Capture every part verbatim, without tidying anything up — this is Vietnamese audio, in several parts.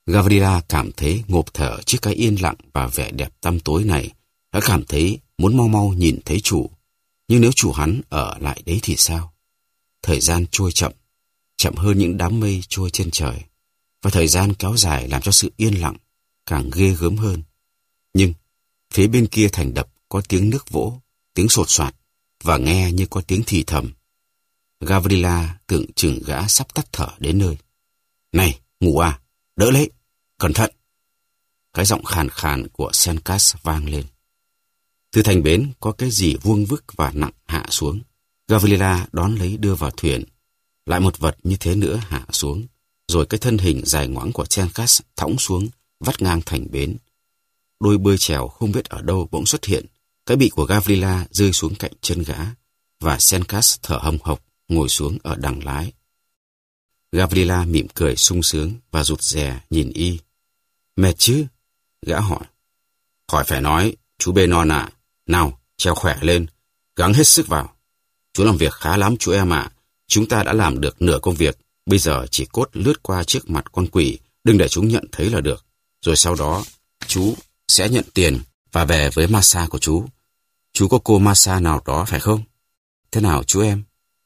Gavrila cảm thấy ngộp thở trước cái yên lặng và vẻ đẹp tăm tối này. Đã cảm thấy muốn mau mau nhìn thấy chủ. Nhưng nếu chủ hắn ở lại đấy thì sao? Thời gian trôi chậm, chậm hơn những đám mây trôi trên trời. Và thời gian kéo dài làm cho sự yên lặng càng ghê gớm hơn. Nhưng phía bên kia thành đập có tiếng nước vỗ, tiếng sột soạt và nghe như có tiếng thì thầm. Gavrila tưởng chừng gã sắp tắt thở đến nơi. Này, ngủ à, đỡ lấy, cẩn thận. Cái giọng khàn khàn của Senkas vang lên. Từ thành bến có cái gì vuông vức và nặng hạ xuống. Gavrila đón lấy đưa vào thuyền. Lại một vật như thế nữa hạ xuống. Rồi cái thân hình dài ngoãng của Senkas thõng xuống, vắt ngang thành bến. Đôi bơi chèo không biết ở đâu bỗng xuất hiện. Cái bị của Gavrila rơi xuống cạnh chân gã. Và Senkas thở hồng hộc ngồi xuống ở đằng lái. Gavrila mỉm cười sung sướng và rụt rè nhìn y. Mệt chứ? Gã hỏi. Khỏi phải nói, chú bê non ạ. Nào, treo khỏe lên, gắng hết sức vào. Chú làm việc khá lắm chú em ạ. Chúng ta đã làm được nửa công việc. Bây giờ chỉ cốt lướt qua trước mặt con quỷ, đừng để chúng nhận thấy là được. Rồi sau đó, chú sẽ nhận tiền và về với massage của chú. Chú có cô massage nào đó phải không? Thế nào chú em?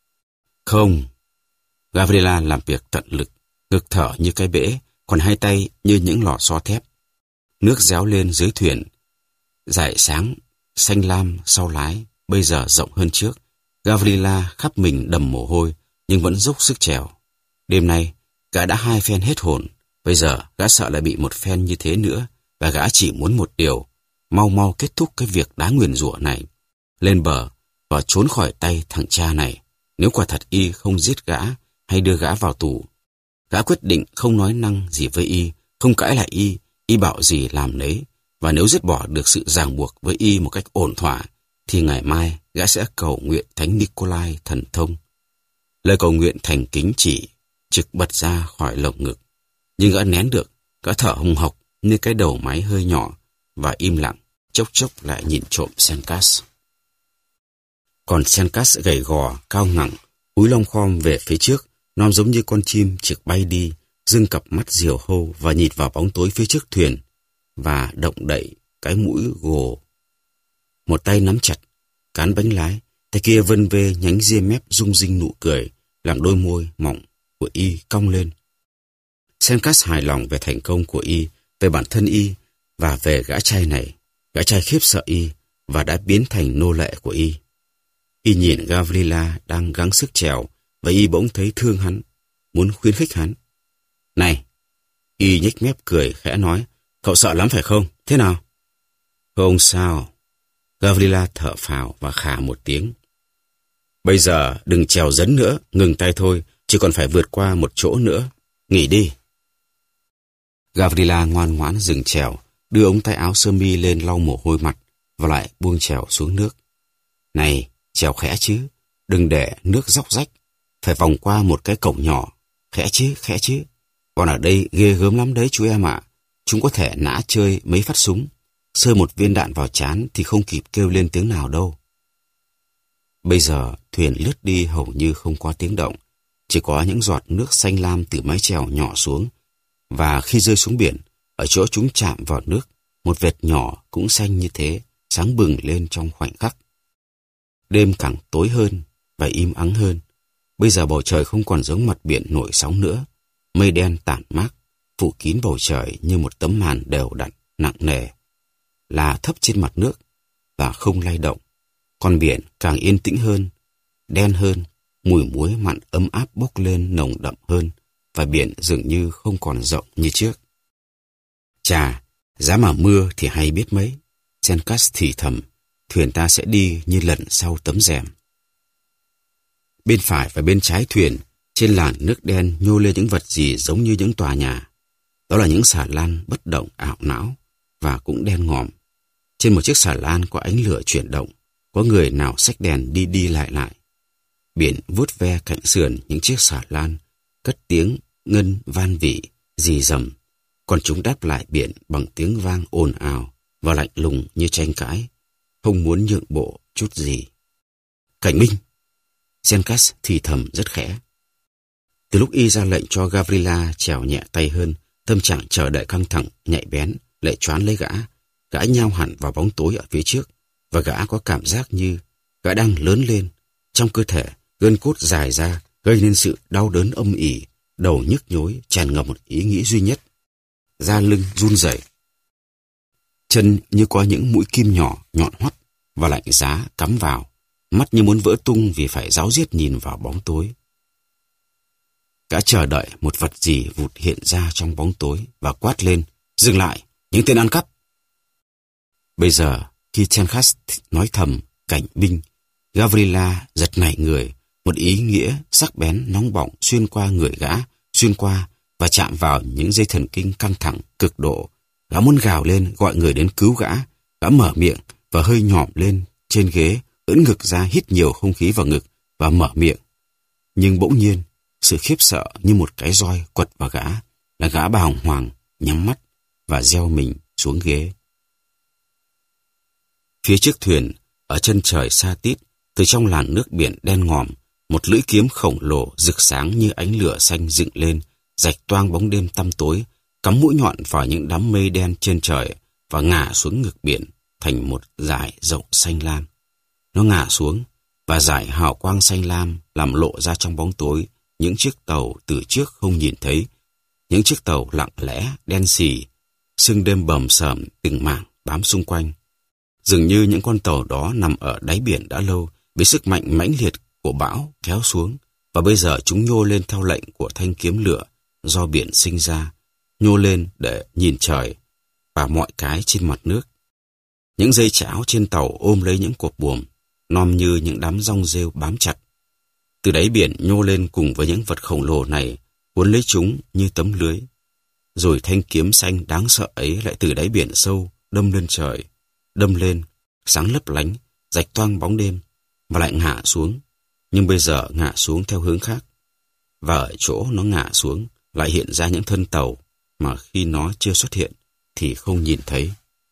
Không. Gavrila làm việc tận lực, ngực thở như cái bể, còn hai tay như những lò xo thép. Nước réo lên dưới thuyền. Dải sáng, xanh lam sau lái, bây giờ rộng hơn trước. Gavrila khắp mình đầm mồ hôi, nhưng vẫn dốc sức chèo. Đêm nay, gã đã hai phen hết hồn. Bây giờ, gã sợ lại bị một phen như thế nữa, và gã chỉ muốn một điều, mau mau kết thúc cái việc đáng nguyền rủa này. Lên bờ, và trốn khỏi tay thằng cha này. Nếu quả thật y không giết gã, hay đưa gã vào tù. Gã quyết định không nói năng gì với y, không cãi lại y, y bảo gì làm nấy. Và nếu dứt bỏ được sự ràng buộc với y một cách ổn thỏa, thì ngày mai gã sẽ cầu nguyện Thánh Nikolai thần thông. Lời cầu nguyện thành kính chỉ trực bật ra khỏi lồng ngực. Nhưng gã nén được, gã thở hồng hộc như cái đầu máy hơi nhỏ và im lặng, chốc chốc lại nhìn trộm Senkas. Còn Senkas gầy gò, cao ngẳng, cúi lom khom về phía trước, nó giống như con chim trực bay đi, dưng cặp mắt diều hâu và nhìn vào bóng tối phía trước thuyền và động đậy cái mũi gồ. Một tay nắm chặt cán bánh lái, tay kia vân vê nhánh ria mép rung rinh nụ cười, làm đôi môi mỏng của y cong lên. Senkas hài lòng về thành công của y, về bản thân y và về gã trai này. Gã trai khiếp sợ y và đã biến thành nô lệ của y. Y nhìn Gavrila đang gắng sức chèo và y bỗng thấy thương hắn, muốn khuyến khích hắn. Này! Y nhếch mép cười khẽ nói, cậu sợ lắm phải không? Thế nào? Không sao. Gavrila thở phào và khà một tiếng. Bây giờ đừng chèo dấn nữa, ngừng tay thôi, chỉ còn phải vượt qua một chỗ nữa. Nghỉ đi. Gavrila ngoan ngoãn dừng chèo, đưa ống tay áo sơ mi lên lau mồ hôi mặt và lại buông chèo xuống nước. Này, chèo khẽ chứ, đừng để nước róc rách, phải vòng qua một cái cổng nhỏ. Khẽ chứ, khẽ chứ. Còn ở đây ghê gớm lắm đấy chú em ạ. Chúng có thể nã chơi mấy phát súng. Sơi một viên đạn vào trán thì không kịp kêu lên tiếng nào đâu. Bây giờ thuyền lướt đi hầu như không có tiếng động. Chỉ có những giọt nước xanh lam từ mái chèo nhỏ xuống. Và khi rơi xuống biển, ở chỗ chúng chạm vào nước, một vệt nhỏ cũng xanh như thế, sáng bừng lên trong khoảnh khắc. Đêm càng tối hơn và im ắng hơn. Bây giờ bầu trời không còn giống mặt biển nổi sóng nữa. Mây đen tản mát, phủ kín bầu trời như một tấm màn đều đặn, nặng nề, là thấp trên mặt nước và không lay động. Còn biển càng yên tĩnh hơn, đen hơn, mùi muối mặn ấm áp bốc lên nồng đậm hơn, và biển dường như không còn rộng như trước. Chà, giá mà mưa thì hay biết mấy. Senkas thì thầm, thuyền ta sẽ đi như lần sau tấm rèm. Bên phải và bên trái thuyền, trên làn nước đen nhô lên những vật gì giống như những tòa nhà. Đó là những xà lan bất động ảo não và cũng đen ngòm. Trên một chiếc xà lan có ánh lửa chuyển động, có người nào xách đèn đi đi lại lại. Biển vuốt ve cạnh sườn những chiếc xà lan, cất tiếng ngân van vỉ, rì rầm. Còn chúng đáp lại biển bằng tiếng vang ồn ào và lạnh lùng như tranh cãi, không muốn nhượng bộ chút gì. Cảnh minh! Senkas thì thầm rất khẽ. Từ lúc y ra lệnh cho Gavrila chèo nhẹ tay hơn, Tâm trạng chờ đợi căng thẳng, nhạy bén, lại choán lấy gã. Gã nhao hẳn vào bóng tối ở phía trước, và gã có cảm giác như gã đang lớn lên. Trong cơ thể, gân cốt dài ra, gây nên sự đau đớn âm ỉ, đầu nhức nhối, tràn ngập một ý nghĩ duy nhất. Da lưng run rẩy, chân như có những mũi kim nhỏ, nhọn hoắt và lạnh giá cắm vào, mắt như muốn vỡ tung vì phải ráo riết nhìn vào bóng tối. Gã chờ đợi một vật gì vụt hiện ra trong bóng tối và quát lên, dừng lại, những tên ăn cắp. Bây giờ, khi Sen'kas nói thầm, cảnh binh, Gavrila giật nảy người, một ý nghĩa sắc bén nóng bỏng xuyên qua người gã, xuyên qua và chạm vào những dây thần kinh căng thẳng cực độ. Gã muốn gào lên gọi người đến cứu gã. Gã mở miệng và hơi nhòm lên trên ghế, ưỡn ngực ra hít nhiều không khí vào ngực và mở miệng. Nhưng bỗng nhiên, sự khiếp sợ như một cái roi quật vào gã, là gã bàng hoàng, nhắm mắt và gieo mình xuống ghế. Phía trước thuyền, ở chân trời xa tít, từ trong làn nước biển đen ngòm, một lưỡi kiếm khổng lồ rực sáng như ánh lửa xanh dựng lên, rạch toang bóng đêm tăm tối, cắm mũi nhọn vào những đám mây đen trên trời và ngả xuống ngực biển thành một dải rộng xanh lam. Nó ngả xuống và dải hào quang xanh lam làm lộ ra trong bóng tối những chiếc tàu từ trước không nhìn thấy, những chiếc tàu lặng lẽ đen xì, sương đêm bầm sờm từng mảng bám xung quanh. Dường như những con tàu đó nằm ở đáy biển đã lâu, bị sức mạnh mãnh liệt của bão kéo xuống, và bây giờ chúng nhô lên theo lệnh của thanh kiếm lửa do biển sinh ra, nhô lên để nhìn trời và mọi cái trên mặt nước. Những dây chảo trên tàu ôm lấy những cột buồm, nom như những đám rong rêu bám chặt. Từ đáy biển nhô lên cùng với những vật khổng lồ này, cuốn lấy chúng như tấm lưới. Rồi thanh kiếm xanh đáng sợ ấy lại từ đáy biển sâu đâm lên trời, đâm lên, sáng lấp lánh, rạch toang bóng đêm, và lại ngả xuống. Nhưng bây giờ ngả xuống theo hướng khác. Và ở chỗ nó ngả xuống lại hiện ra những thân tàu mà khi nó chưa xuất hiện thì không nhìn thấy.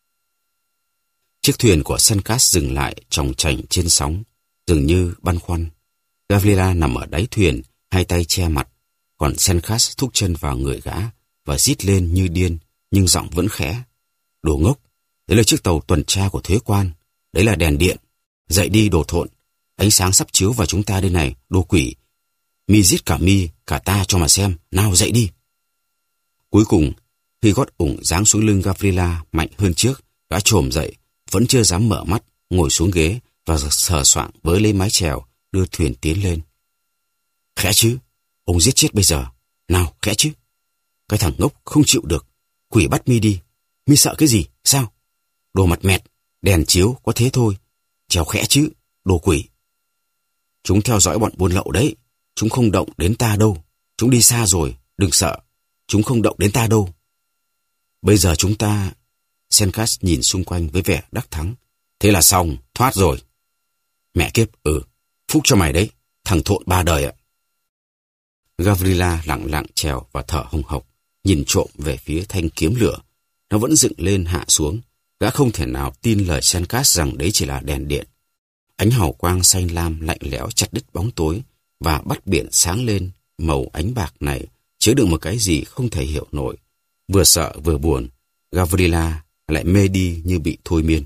Chiếc thuyền của Sen'kas dừng lại chòng chành trên sóng, dường như băn khoăn. Gavrila nằm ở đáy thuyền, hai tay che mặt, còn Sen'kas thúc chân vào người gã và rít lên như điên, nhưng giọng vẫn khẽ. Đồ ngốc, đấy là chiếc tàu tuần tra của thuế quan, đấy là đèn điện. Dậy đi đồ thộn, ánh sáng sắp chiếu vào chúng ta đây này, đồ quỷ. Mi giết cả mi, cả ta cho mà xem, nào dậy đi. Cuối cùng, khi gót ủng giáng xuống lưng Gavrila mạnh hơn trước, gã trồm dậy, vẫn chưa dám mở mắt, ngồi xuống ghế và sờ soạng với lấy mái chèo, đưa thuyền tiến lên. Khẽ chứ, ông giết chết bây giờ, nào khẽ chứ. Cái thằng ngốc không chịu được, quỷ bắt mi đi, mi sợ cái gì, sao? Đồ mặt mẹt, đèn chiếu có thế thôi, chèo khẽ chứ, đồ quỷ. Chúng theo dõi bọn buôn lậu đấy, chúng không động đến ta đâu, chúng đi xa rồi, đừng sợ, chúng không động đến ta đâu. Bây giờ chúng ta... Sen'kas nhìn xung quanh với vẻ đắc thắng. Thế là xong, thoát rồi. Mẹ kiếp, ừ, phúc cho mày đấy, thằng thộn ba đời ạ. Gavrila lặng lặng trèo và thở hồng hộc, nhìn trộm về phía thanh kiếm lửa. Nó vẫn dựng lên hạ xuống, gã không thể nào tin lời Sen'kas rằng đấy chỉ là đèn điện. Ánh hào quang xanh lam lạnh lẽo chặt đứt bóng tối và bắt biển sáng lên màu ánh bạc này chứa đựng một cái gì không thể hiểu nổi. Vừa sợ vừa buồn, Gavrila lại mê đi như bị thôi miên.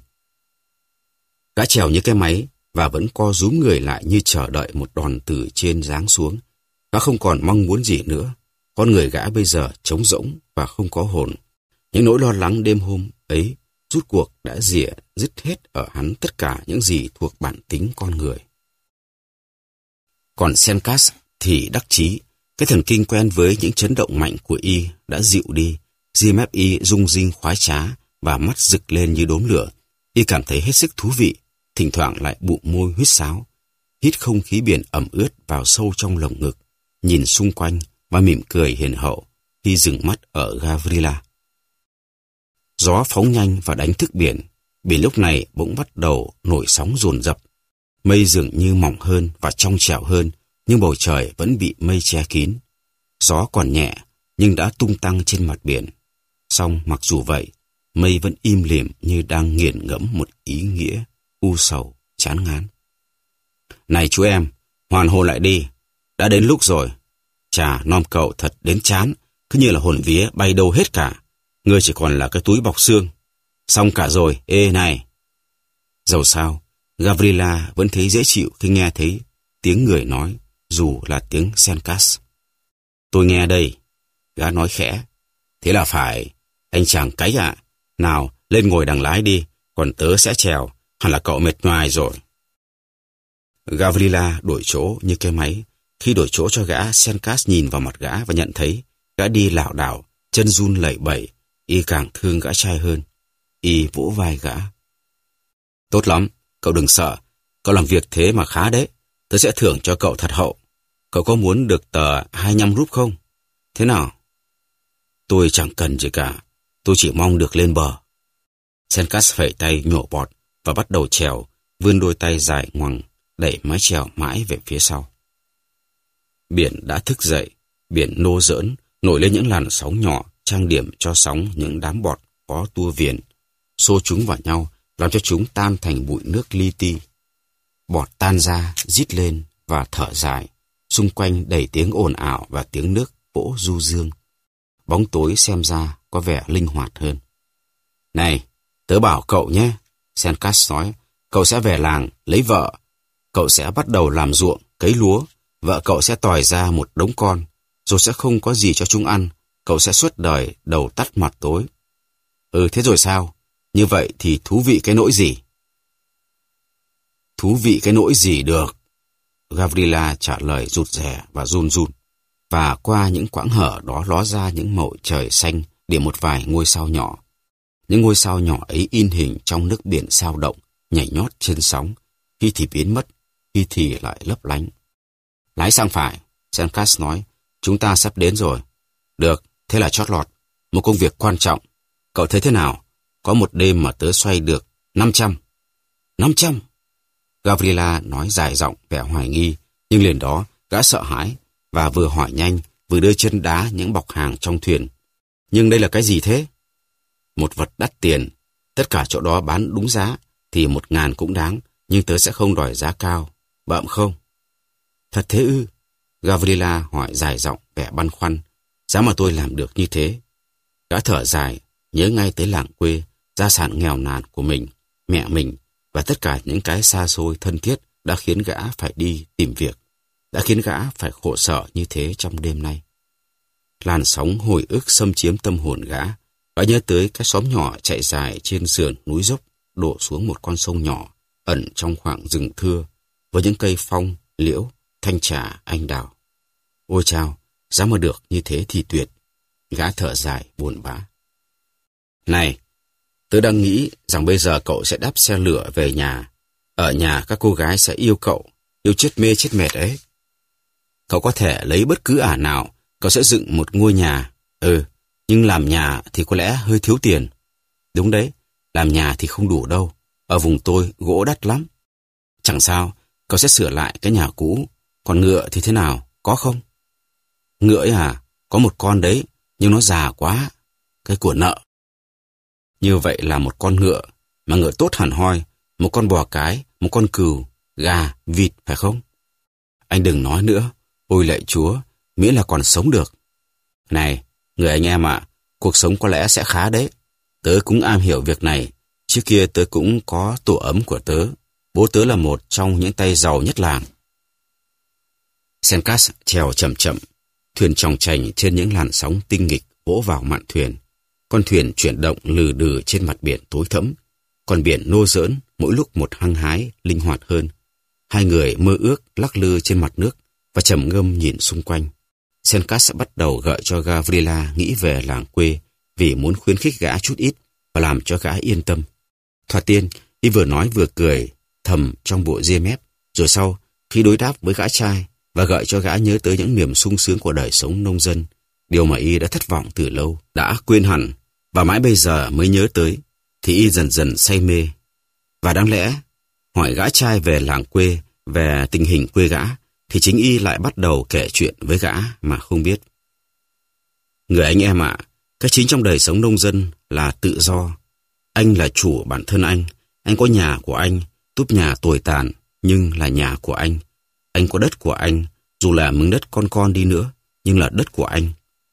Gã trèo như cái máy và vẫn co rúm người lại như chờ đợi một đòn từ trên giáng xuống. Gã không còn mong muốn gì nữa. Con người gã bây giờ trống rỗng và không có hồn. Những nỗi lo lắng đêm hôm ấy rút cuộc đã rỉa dứt hết ở hắn tất cả những gì thuộc bản tính con người. Còn Sen'kas thì đắc chí. Cái thần kinh quen với những chấn động mạnh của y đã dịu đi. Ria mép y rung rinh khoái trá và mắt rực lên như đốm lửa. Y cảm thấy hết sức thú vị, thỉnh thoảng lại bụng môi huýt sáo, hít không khí biển ẩm ướt vào sâu trong lồng ngực, nhìn xung quanh và mỉm cười hiền hậu khi dừng mắt ở Gavrila. Gió phóng nhanh và đánh thức biển. Biển lúc này bỗng bắt đầu nổi sóng dồn dập. Mây dường như mỏng hơn và trong trẻo hơn, nhưng bầu trời vẫn bị mây che kín. Gió còn nhẹ, nhưng đã tung tăng trên mặt biển. Song mặc dù vậy, mây vẫn im lìm như đang nghiền ngẫm một ý nghĩa u sầu, chán ngán. Này chú em, hoàn hồn lại đi. Đã đến lúc rồi. Chà, nom cậu thật đến chán. cứ như là hồn vía bay đâu hết cả. Ngươi chỉ còn là cái túi bọc xương. Xong cả rồi, ê này. Dẫu sao, Gavrila vẫn thấy dễ chịu khi nghe thấy tiếng người nói, dù là tiếng Sencas. Tôi nghe đây, gã nói khẽ. Thế là phải, anh chàng cái ạ. Nào, lên ngồi đằng lái đi, còn tớ sẽ chèo, hẳn là cậu mệt nhoài rồi. Gavrila đổi chỗ như cái máy. Khi đổi chỗ cho gã, Sencas nhìn vào mặt gã và nhận thấy gã đi lảo đảo, chân run lẩy bẩy. Y càng thương gã trai hơn. Y vỗ vai gã. Tốt lắm, cậu đừng sợ. Cậu làm việc thế mà khá đấy. Tớ sẽ thưởng cho cậu thật hậu. Cậu có muốn được tờ hai mươi lăm rúp không? Thế nào? Tôi chẳng cần gì cả. Tôi chỉ mong được lên bờ. Sencas phẩy tay nhổ bọt và bắt đầu chèo, vươn đôi tay dài ngoằng, đẩy mái chèo mãi về phía sau. Biển đã thức dậy. Biển nô giỡn, nổi lên những làn sóng nhỏ, trang điểm cho sóng những đám bọt có tua viền, xô chúng vào nhau, làm cho chúng tan thành bụi nước li ti. Bọt tan ra, rít lên và thở dài. Xung quanh đầy tiếng ồn ào và tiếng nước vỗ du dương. Bóng tối xem ra có vẻ linh hoạt hơn. Này, tớ bảo cậu nhé, Sencas nói, cậu sẽ về làng, lấy vợ. Cậu sẽ bắt đầu làm ruộng, cấy lúa. Vợ cậu sẽ tòi ra một đống con, rồi sẽ không có gì cho chúng ăn. Cậu sẽ suốt đời đầu tắt mặt tối. Ừ, thế rồi sao? Như vậy thì thú vị cái nỗi gì? Thú vị cái nỗi gì được? Gavrila trả lời rụt rè và run run. Và qua những quãng hở đó ló ra những màu trời xanh điểm một vài ngôi sao nhỏ. Những ngôi sao nhỏ ấy in hình trong nước biển sao động, nhảy nhót trên sóng, khi thì biến mất, khi thì lại lấp lánh. Lái sang phải, Sencas nói, chúng ta sắp đến rồi. Được, thế là chót lọt, một công việc quan trọng. Cậu thấy thế nào? Có một đêm mà tớ xoay được năm trăm. năm trăm? Gavrila nói dài giọng vẻ hoài nghi, nhưng liền đó gã sợ hãi và vừa hỏi nhanh, vừa đưa chân đá những bọc hàng trong thuyền. Nhưng đây là cái gì thế? Một vật đắt tiền. Tất cả chỗ đó bán đúng giá thì một ngàn cũng đáng, nhưng tớ sẽ không đòi giá cao. Bợm không? Thật thế ư? Gavrila hỏi dài giọng vẻ băn khoăn. Giá mà tôi làm được như thế. Gã thở dài, nhớ ngay tới làng quê, gia sản nghèo nàn của mình, mẹ mình và tất cả những cái xa xôi thân thiết đã khiến gã phải đi tìm việc, đã khiến gã phải khổ sở như thế trong đêm nay. Làn sóng hồi ức xâm chiếm tâm hồn gã. Gã nhớ tới cái xóm nhỏ chạy dài trên sườn núi dốc, đổ xuống một con sông nhỏ, ẩn trong khoảng rừng thưa, với những cây phong, liễu, thanh trà, anh đào. Ôi chao, giá mà được như thế thì tuyệt. Gã thở dài, buồn bã. Này, tớ đang nghĩ rằng bây giờ cậu sẽ đáp xe lửa về nhà. Ở nhà các cô gái sẽ yêu cậu, yêu chết mê chết mệt ấy. Cậu có thể lấy bất cứ ả nào, cậu sẽ dựng một ngôi nhà. Ừ, nhưng làm nhà thì có lẽ hơi thiếu tiền. Đúng đấy, làm nhà thì không đủ đâu. Ở vùng tôi gỗ đắt lắm. Chẳng sao, cậu sẽ sửa lại cái nhà cũ. Còn ngựa thì thế nào, có không? Ngựa ấy à, có một con đấy, nhưng nó già quá. Cái của nợ. Như vậy là một con ngựa, mà ngựa tốt hẳn hoi, một con bò cái, một con cừu, gà, vịt, phải không? Anh đừng nói nữa, ôi lạy Chúa, miễn là còn sống được. Này, người anh em ạ, cuộc sống có lẽ sẽ khá đấy. Tớ cũng am hiểu việc này, trước kia tớ cũng có tổ ấm của tớ. Bố tớ là một trong những tay giàu nhất làng. Sencas chèo chậm chậm, thuyền chòng chành trên những làn sóng tinh nghịch vỗ vào mạn thuyền. Con thuyền chuyển động lừ đừ trên mặt biển tối thẫm, còn biển nô giỡn mỗi lúc một hăng hái, linh hoạt hơn. Hai người mơ ước lắc lư trên mặt nước và trầm ngâm nhìn xung quanh. Sencas bắt đầu gợi cho Gavrila nghĩ về làng quê vì muốn khuyến khích gã chút ít và làm cho gã yên tâm. Thoạt tiên, y vừa nói vừa cười thầm trong bộ ria mép, rồi sau, khi đối đáp với gã trai và gợi cho gã nhớ tới những niềm sung sướng của đời sống nông dân, điều mà y đã thất vọng từ lâu, đã quên hẳn và mãi bây giờ mới nhớ tới, thì y dần dần say mê. Và đáng lẽ, hỏi gã trai về làng quê, về tình hình quê gã, thì chính y lại bắt đầu kể chuyện với gã mà không biết. Người anh em ạ, cái chính trong đời sống nông dân là tự do. Anh là chủ bản thân anh, anh có nhà của anh, túp nhà tồi tàn, nhưng là nhà của anh. Anh có đất của anh, dù là miếng đất con con đi nữa, nhưng là đất của anh.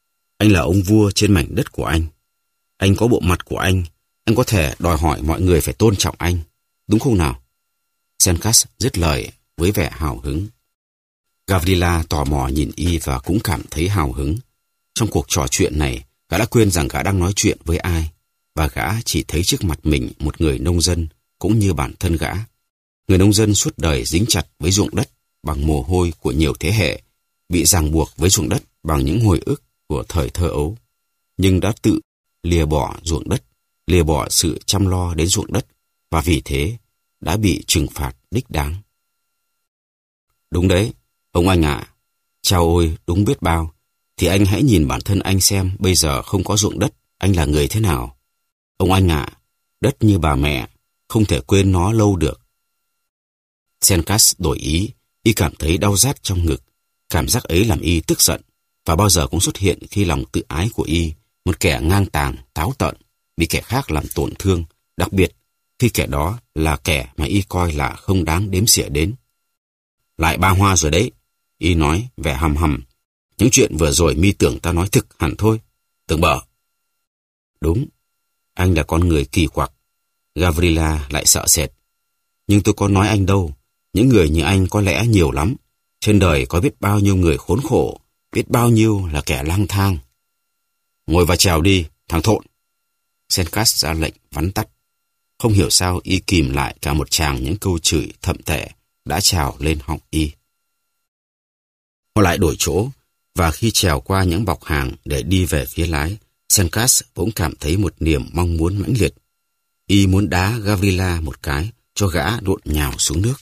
Anh là ông vua trên mảnh đất của anh. Anh có bộ mặt của anh. Anh có thể đòi hỏi mọi người phải tôn trọng anh. Đúng không nào? Sencas dứt lời với vẻ hào hứng. Gavrila tò mò nhìn y và cũng cảm thấy hào hứng. Trong cuộc trò chuyện này, gã đã quên rằng gã đang nói chuyện với ai, và gã chỉ thấy trước mặt mình một người nông dân cũng như bản thân gã. Người nông dân suốt đời dính chặt với ruộng đất bằng mồ hôi của nhiều thế hệ, bị ràng buộc với ruộng đất bằng những hồi ức của thời thơ ấu, nhưng đã tự lìa bỏ ruộng đất, lìa bỏ sự chăm lo đến ruộng đất, và vì thế đã bị trừng phạt đích đáng. Đúng đấy, ông anh ạ. À, chao ôi, đúng biết bao. Thì anh hãy nhìn bản thân anh xem bây giờ không có ruộng đất, anh là người thế nào. Ông anh ạ, à, đất như bà mẹ, không thể quên nó lâu được. Sencas đổi ý, y cảm thấy đau rát trong ngực. Cảm giác ấy làm y tức giận, và bao giờ cũng xuất hiện khi lòng tự ái của y, một kẻ ngang tàng, táo tợn, bị kẻ khác làm tổn thương, đặc biệt khi kẻ đó là kẻ mà y coi là không đáng đếm xỉa đến. Lại ba hoa rồi đấy, y nói vẻ hầm hầm. Những chuyện vừa rồi mi tưởng ta nói thực hẳn thôi, tưởng bở. Đúng, anh là con người kỳ quặc. Gavrila lại sợ sệt. Nhưng tôi có nói anh đâu, những người như anh có lẽ nhiều lắm. Trên đời có biết bao nhiêu người khốn khổ, biết bao nhiêu là kẻ lang thang. Ngồi và chèo đi, thằng thộn. Sencas ra lệnh vắn tắt. Không hiểu sao y kìm lại cả một tràng những câu chửi thậm tệ đã trào lên họng y. Họ lại đổi chỗ, và khi trèo qua những bọc hàng để đi về phía lái, Sencas bỗng cảm thấy một niềm mong muốn mãnh liệt. Y muốn đá Gavrila một cái cho gã độn nhào xuống nước.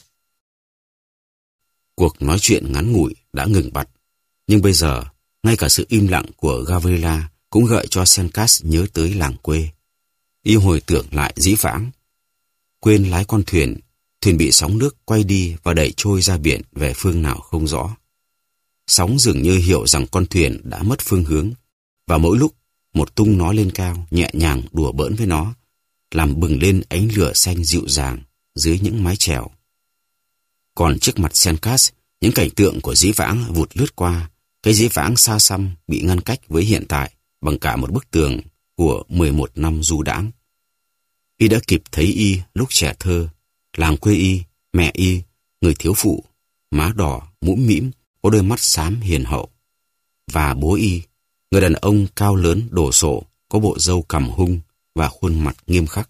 Cuộc nói chuyện ngắn ngủi đã ngừng bặt, nhưng bây giờ ngay cả sự im lặng của Gavrila cũng gợi cho Sencas nhớ tới làng quê. Y hồi tưởng lại dĩ vãng. Quên lái con thuyền, thuyền bị sóng nước quay đi và đẩy trôi ra biển về phương nào không rõ. Sóng dường như hiểu rằng con thuyền đã mất phương hướng, và mỗi lúc một tung nó lên cao, nhẹ nhàng đùa bỡn với nó, làm bừng lên ánh lửa xanh dịu dàng dưới những mái chèo. Còn trước mặt Sencas, những cảnh tượng của dĩ vãng vụt lướt qua, cái dĩ vãng xa xăm bị ngăn cách với hiện tại bằng cả một bức tường của mười một năm du đãng. Y đã kịp thấy y lúc trẻ thơ, làng quê y, mẹ y, người thiếu phụ, má đỏ, mũm mĩm, có đôi mắt xám hiền hậu. Và bố y, người đàn ông cao lớn đổ sộ, có bộ râu cằm hung và khuôn mặt nghiêm khắc.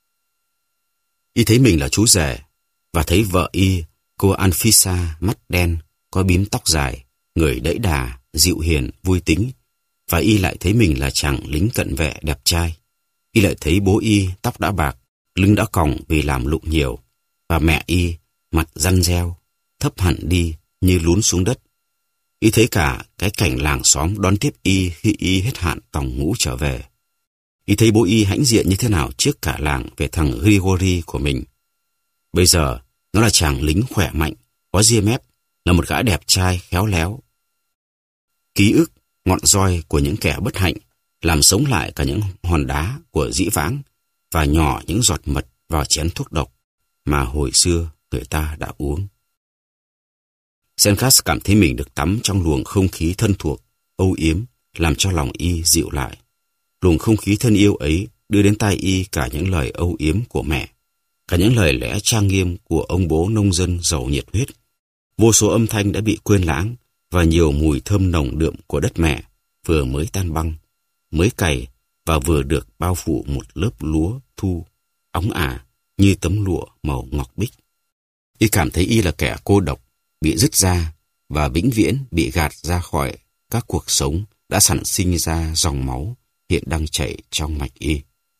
Y thấy mình là chú rể, và thấy vợ y, cô Anfisa, mắt đen, có bím tóc dài, người đẫy đà, dịu hiền, vui tính. Và y lại thấy mình là chàng lính cận vệ đẹp trai. Y lại thấy bố y tóc đã bạc, lưng đã còng vì làm lụng nhiều, và mẹ y mặt răn reo, thấp hẳn đi như lún xuống đất. Y thấy cả cái cảnh làng xóm đón tiếp y khi y hết hạn tòng ngũ trở về. Y thấy bố y hãnh diện như thế nào trước cả làng về thằng Grigori của mình. Bây giờ nó là chàng lính khỏe mạnh, có ria mép, là một gã đẹp trai khéo léo. Ký ức ngọn roi của những kẻ bất hạnh làm sống lại cả những hòn đá của dĩ vãng và nhỏ những giọt mật vào chén thuốc độc mà hồi xưa người ta đã uống. Sencas cảm thấy mình được tắm trong luồng không khí thân thuộc, âu yếm, làm cho lòng y dịu lại. Luồng không khí thân yêu ấy đưa đến tai y cả những lời âu yếm của mẹ, cả những lời lẽ trang nghiêm của ông bố nông dân giàu nhiệt huyết. Vô số âm thanh đã bị quên lãng, và nhiều mùi thơm nồng đượm của đất mẹ vừa mới tan băng, mới cày và vừa được bao phủ một lớp lúa thu óng ả như tấm lụa màu ngọc bích. Y cảm thấy y là kẻ cô độc, bị dứt ra và vĩnh viễn bị gạt ra khỏi các cuộc sống đã sản sinh ra dòng máu hiện đang chảy trong mạch y.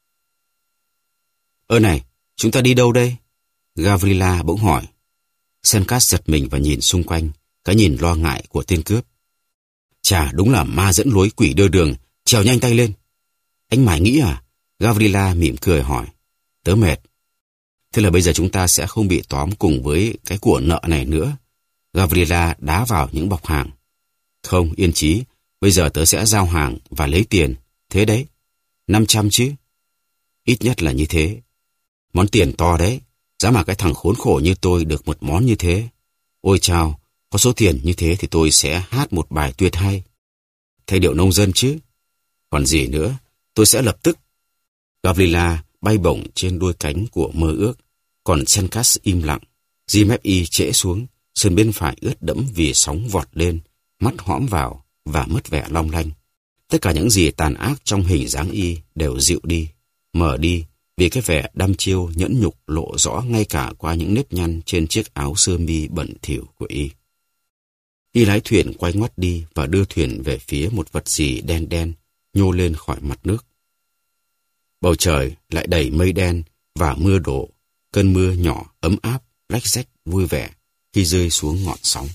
Ơ này, chúng ta đi đâu đây? Gavrila bỗng hỏi. Sencas giật mình và nhìn xung quanh, cái nhìn lo ngại của tên cướp. Chà, đúng là ma dẫn lối quỷ đưa đường, trèo nhanh tay lên. Anh mải nghĩ à? Gavrila mỉm cười hỏi. Tớ mệt. Thế là bây giờ chúng ta sẽ không bị tóm cùng với cái của nợ này nữa. Gavrila đá vào những bọc hàng. Không, yên chí, bây giờ tớ sẽ giao hàng và lấy tiền. Thế đấy, năm trăm chứ? Ít nhất là như thế. Món tiền to đấy, giá mà cái thằng khốn khổ như tôi được một món như thế. Ôi chao, có số tiền như thế thì tôi sẽ hát một bài tuyệt hay. Thay điệu nông dân chứ, Còn gì nữa, tôi sẽ lập tức. Gavrila bay bổng trên đuôi cánh của mơ ước, còn Senkas im lặng. Jimmy trễ xuống, sườn bên phải ướt đẫm vì sóng vọt lên, mắt hõm vào và mất vẻ long lanh. Tất cả những gì tàn ác trong hình dáng y đều dịu đi, mờ đi, vì cái vẻ đăm chiêu nhẫn nhục lộ rõ ngay cả qua những nếp nhăn trên chiếc áo sơ mi bẩn thỉu của y. Y lái thuyền quay ngoắt đi và đưa thuyền về phía một vật gì đen đen nhô lên khỏi mặt nước. Bầu trời lại đầy mây đen và mưa đổ, cơn mưa nhỏ ấm áp, rách rách vui vẻ khi rơi xuống ngọn sóng.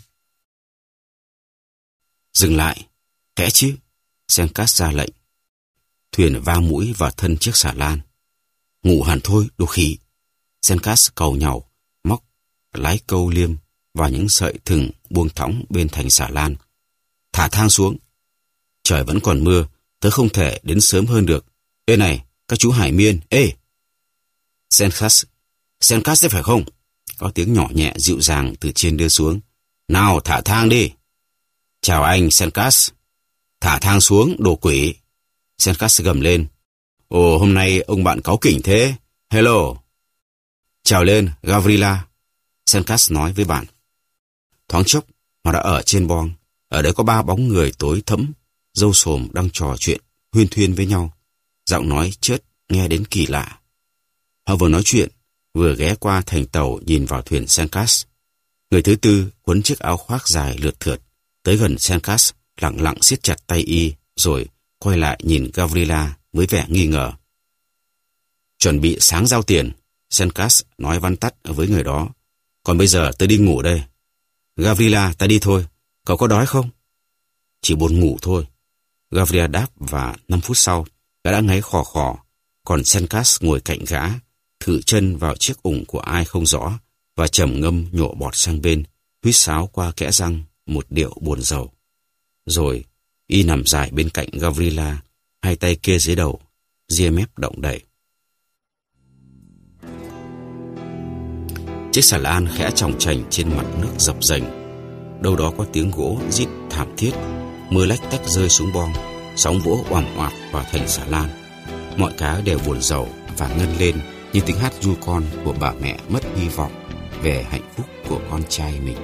Dừng lại, kẽ chứ, Senkas ra lệnh. Thuyền va mũi vào thân chiếc xà lan. Ngủ hẳn thôi, đồ khỉ. Senkas cầu nhàu, móc lái câu liêm và những sợi thừng buông thõng bên thành xà lan. Thả thang xuống. Trời vẫn còn mưa, tớ không thể đến sớm hơn được. Ê này, các chú hải miên, ê! Senkas, Senkas đấy phải không? Có tiếng nhỏ nhẹ dịu dàng từ trên đưa xuống. Nào, thả thang đi. Chào anh, Senkas. Thả thang xuống, đồ quỷ. Senkas gầm lên. Ồ, hôm nay ông bạn cáu kỉnh thế. Hello. Chào lên, Gavrila. Senkas nói với bạn. Thoáng chốc, họ đã ở trên boong. Ở đấy có ba bóng người tối thẫm, râu xồm đang trò chuyện, huyên thuyên với nhau. Giọng nói chớt nghe đến kỳ lạ. Họ vừa nói chuyện, vừa ghé qua thành tàu nhìn vào thuyền Senkas. Người thứ tư quấn chiếc áo khoác dài lượt thượt, tới gần Senkas, lặng lặng siết chặt tay y, rồi quay lại nhìn Gavrila với vẻ nghi ngờ. Chuẩn bị sáng giao tiền, Senkas nói vắn tắt với người đó. Còn bây giờ tôi đi ngủ đây. Gavrila, ta đi thôi. Cậu có đói không? Chỉ buồn ngủ thôi. Gavrila đáp và năm phút sau, gã đã ngáy khò khò. Còn Senkas ngồi cạnh gã, thử chân vào chiếc ủng của ai không rõ và trầm ngâm nhổ bọt sang bên, huýt sáo qua kẽ răng một điệu buồn rầu. Rồi, y nằm dài bên cạnh Gavrila, hai tay kê dưới đầu, ria mép động đậy. Chiếc xà lan khẽ chòng chành trên mặt nước dập dềnh. Đâu đó có tiếng gỗ rít thảm thiết, mưa lách tách rơi xuống boong, sóng vỗ oằm oạp vào thành xà lan. Mọi cá đều buồn rầu và ngân lên như tiếng hát ru con của bà mẹ mất hy vọng về hạnh phúc của con trai mình.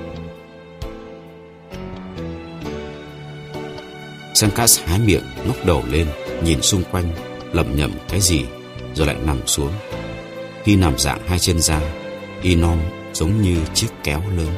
Senkas há miệng ngóc đầu lên, nhìn xung quanh, lẩm nhẩm cái gì, rồi lại nằm xuống. Khi nằm dạng hai chân ra, y non giống như chiếc kéo lớn.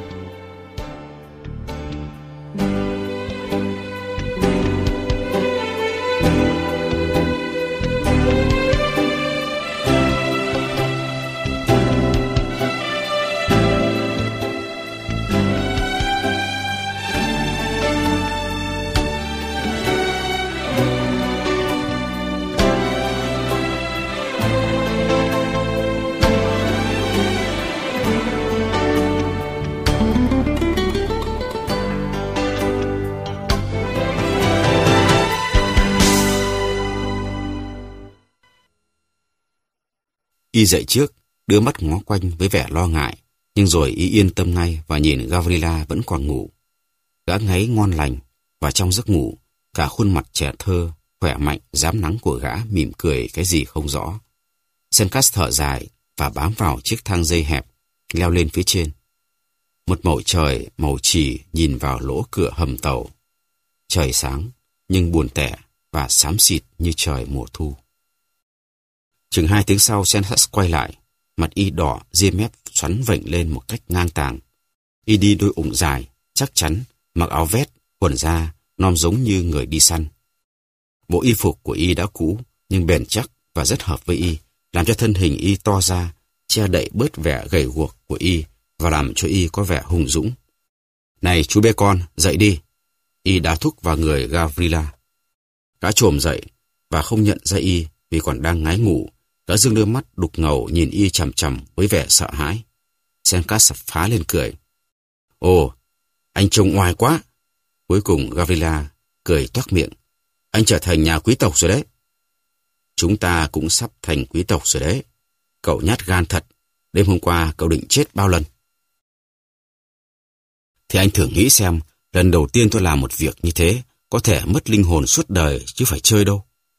Y dậy trước, đưa mắt ngó quanh với vẻ lo ngại, nhưng rồi y yên tâm ngay và nhìn Gavrila vẫn còn ngủ. Gã ngáy ngon lành, và trong giấc ngủ, cả khuôn mặt trẻ thơ, khỏe mạnh, rám nắng của gã mỉm cười cái gì không rõ. Senkas thở dài và bám vào chiếc thang dây hẹp, leo lên phía trên. Một màu trời màu chì nhìn vào lỗ cửa hầm tàu. Trời sáng, nhưng buồn tẻ và xám xịt như trời mùa thu. Chừng hai tiếng sau, Senkas quay lại, mặt y đỏ, ria mép xoắn vểnh lên một cách ngang tàng. Y đi đôi ủng dài, chắc chắn, mặc áo vest, quần da, nom giống như người đi săn. Bộ y phục của y đã cũ, nhưng bền chắc và rất hợp với y, làm cho thân hình y to ra, che đậy bớt vẻ gầy guộc của y và làm cho y có vẻ hùng dũng. Này chú bé con, dậy đi. Y đá thúc vào người Gavrila. Gã chồm dậy và không nhận ra y vì còn đang ngái ngủ. Gã dương đôi mắt đục ngầu nhìn y chằm chằm với vẻ sợ hãi. Senkas phá lên cười. Ồ, anh trông oai quá. Cuối cùng Gavrila cười toác miệng. Anh trở thành nhà quý tộc rồi đấy. Chúng ta cũng sắp thành quý tộc rồi đấy. Cậu nhát gan thật. Đêm hôm qua cậu định chết bao lần? Thì anh thử nghĩ xem, lần đầu tiên tôi làm một việc như thế, có thể mất linh hồn suốt đời chứ phải chơi đâu.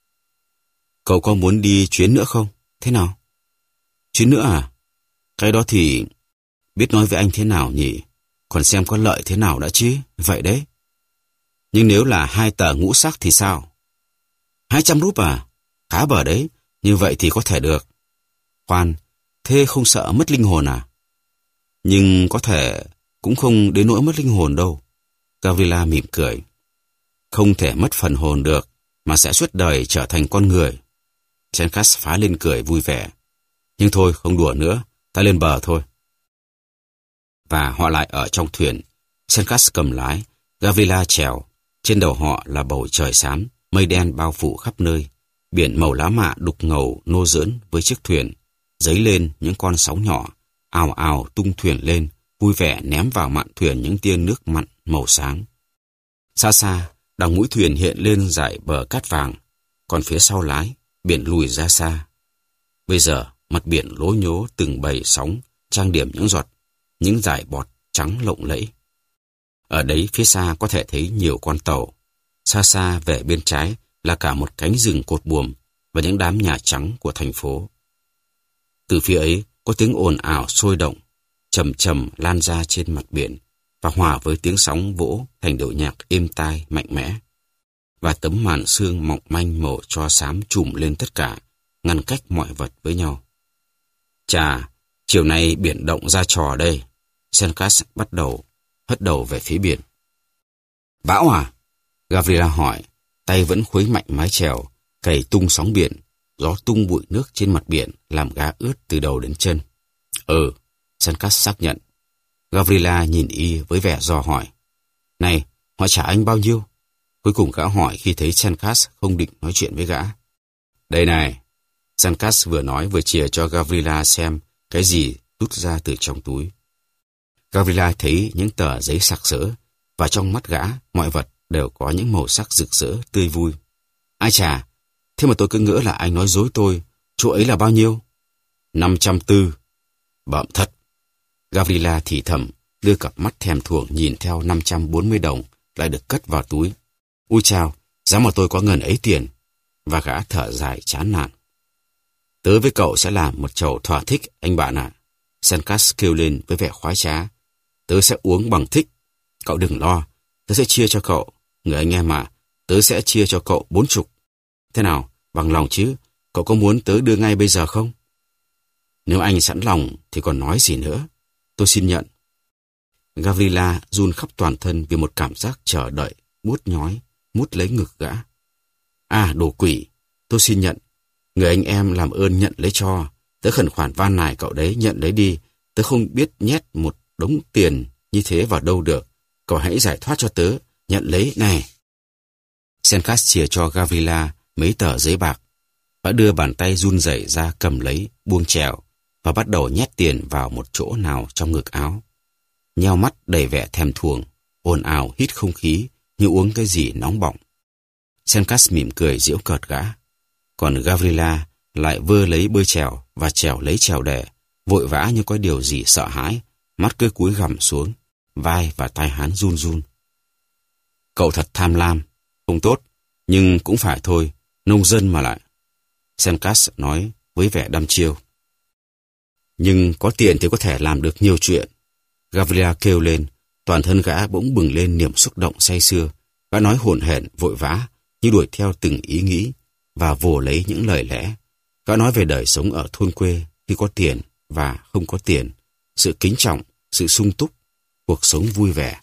Cậu có muốn đi chuyến nữa không? Thế nào? Chuyến nữa à? Cái đó thì... biết nói với anh thế nào nhỉ? Còn xem có lợi thế nào đã chứ? Vậy đấy. Nhưng nếu là hai tờ ngũ sắc thì sao? Hai trăm rúp à? Khá bở đấy. Như vậy thì có thể được. Khoan, thế không sợ mất linh hồn à? Nhưng có thể cũng không đến nỗi mất linh hồn đâu. Gavrila mỉm cười. Không thể mất phần hồn được, mà sẽ suốt đời trở thành con người. Cenkas phá lên cười vui vẻ. Nhưng thôi, không đùa nữa, ta lên bờ thôi. Và họ lại ở trong thuyền. Cenkas cầm lái, Gavrila chèo. Trên đầu họ là bầu trời xám, mây đen bao phủ khắp nơi. Biển màu lá mạ đục ngầu nô giỡn với chiếc thuyền. Dấy lên những con sóng nhỏ, ào ào tung thuyền lên, vui vẻ ném vào mạn thuyền những tia nước mặn màu sáng. Xa xa, đằng mũi thuyền hiện lên dải bờ cát vàng, còn phía sau lái, biển lùi ra xa. Bây giờ, mặt biển lố nhố từng bầy sóng, trang điểm những giọt, những dải bọt trắng lộng lẫy. Ở đấy phía xa có thể thấy nhiều con tàu. Xa xa về bên trái là cả một cánh rừng cột buồm và những đám nhà trắng của thành phố. Từ phía ấy có tiếng ồn ào sôi động, trầm trầm lan ra trên mặt biển và hòa với tiếng sóng vỗ thành điệu nhạc êm tai mạnh mẽ. Và tấm màn sương mỏng manh màu tro xám trùm lên tất cả, ngăn cách mọi vật với nhau. Chà, chiều nay biển động ra trò đây. Cenkas bắt đầu hất đầu về phía biển. Bão à? Gavrila hỏi, tay vẫn khuấy mạnh mái chèo, cày tung sóng biển, gió tung bụi nước trên mặt biển làm gã ướt từ đầu đến chân. Ừ, Cenkas xác nhận. Gavrila nhìn y với vẻ dò hỏi. Này, họ trả anh bao nhiêu? Cuối cùng gã hỏi khi thấy Cenkas không định nói chuyện với gã. Đây này, Cenkas vừa nói vừa chìa cho Gavrila xem cái gì rút ra từ trong túi. Gavrila thấy những tờ giấy sặc sỡ, và trong mắt gã, mọi vật đều có những màu sắc rực rỡ, tươi vui. Ai chà, thế mà tôi cứ ngỡ là anh nói dối tôi, chỗ ấy là bao nhiêu? năm trăm tư. Bậm thật. Gavrila thì thầm, đưa cặp mắt thèm thuồng nhìn theo năm trăm bốn mươi đồng, lại được cất vào túi. Ui chào, giá mà tôi có ngần ấy tiền. Và gã thở dài chán nản. Tớ với cậu sẽ làm một chầu thỏa thích, anh bạn ạ. À. Cenkas kêu lên với vẻ khoái trá. Tớ sẽ uống bằng thích. Cậu đừng lo, tớ sẽ chia cho cậu. Người anh em mà, tớ sẽ chia cho cậu bốn chục. Thế nào, bằng lòng chứ? Cậu có muốn tớ đưa ngay bây giờ không? Nếu anh sẵn lòng thì còn nói gì nữa. Tôi xin nhận. Gavrila run khắp toàn thân vì một cảm giác chờ đợi, buốt nhói, mút lấy ngực gã. À, đồ quỷ, tôi xin nhận. Người anh em làm ơn nhận lấy cho. Tớ khẩn khoản van nài cậu đấy, nhận lấy đi. Tớ không biết nhét một đống tiền như thế vào đâu được. Cậu hãy giải thoát cho tớ, nhận lấy này. Cenkas chìa cho Gavrila mấy tờ giấy bạc. Gã đưa bàn tay run rẩy ra cầm lấy, buông chèo và bắt đầu nhét tiền vào một chỗ nào trong ngực áo. Nheo mắt đầy vẻ thèm thuồng, ồn ào hít không khí như uống cái gì nóng bỏng. Cenkas mỉm cười giễu cợt gã. Còn Gavrila lại vơ lấy bơi chèo và chèo lấy chèo đẻ, vội vã như có điều gì sợ hãi, mắt cứ cúi gằm xuống, vai và tai hắn run run. Cậu thật tham lam, không tốt, nhưng cũng phải thôi, nông dân mà lại. Cenkas nói với vẻ đăm chiêu. Nhưng có tiền thì có thể làm được nhiều chuyện. Gavrila kêu lên, toàn thân gã bỗng bừng lên niềm xúc động say sưa. Gã nói hổn hển vội vã, như đuổi theo từng ý nghĩ, và vồ lấy những lời lẽ. Gã nói về đời sống ở thôn quê khi có tiền và không có tiền, sự kính trọng, sự sung túc, cuộc sống vui vẻ.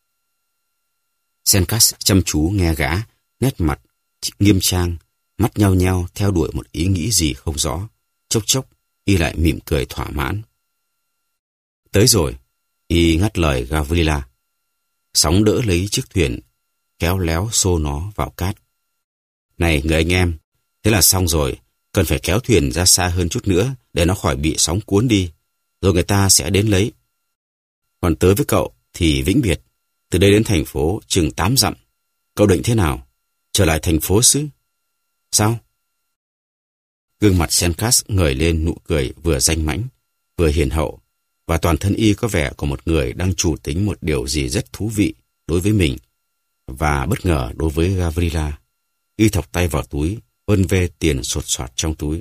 Cenkas chăm chú nghe gã, nét mặt nghiêm trang, mắt nhao nhao theo đuổi một ý nghĩ gì không rõ. Chốc chốc, y lại mỉm cười thỏa mãn. Tới rồi, y ngắt lời Gavrila. Sóng đỡ lấy chiếc thuyền, kéo léo xô nó vào cát. Này người anh em, thế là xong rồi, cần phải kéo thuyền ra xa hơn chút nữa để nó khỏi bị sóng cuốn đi, rồi người ta sẽ đến lấy. Còn tới với cậu thì vĩnh biệt, từ đây đến thành phố chừng tám dặm. Cậu định thế nào? Trở lại thành phố xứ? Sao? Gương mặt Cenkas ngời lên nụ cười vừa danh mãnh, vừa hiền hậu, và toàn thân y có vẻ của một người đang chủ tính một điều gì rất thú vị đối với mình, và bất ngờ đối với Gavrila. Y thọc tay vào túi, vân vê tiền sột soạt trong túi.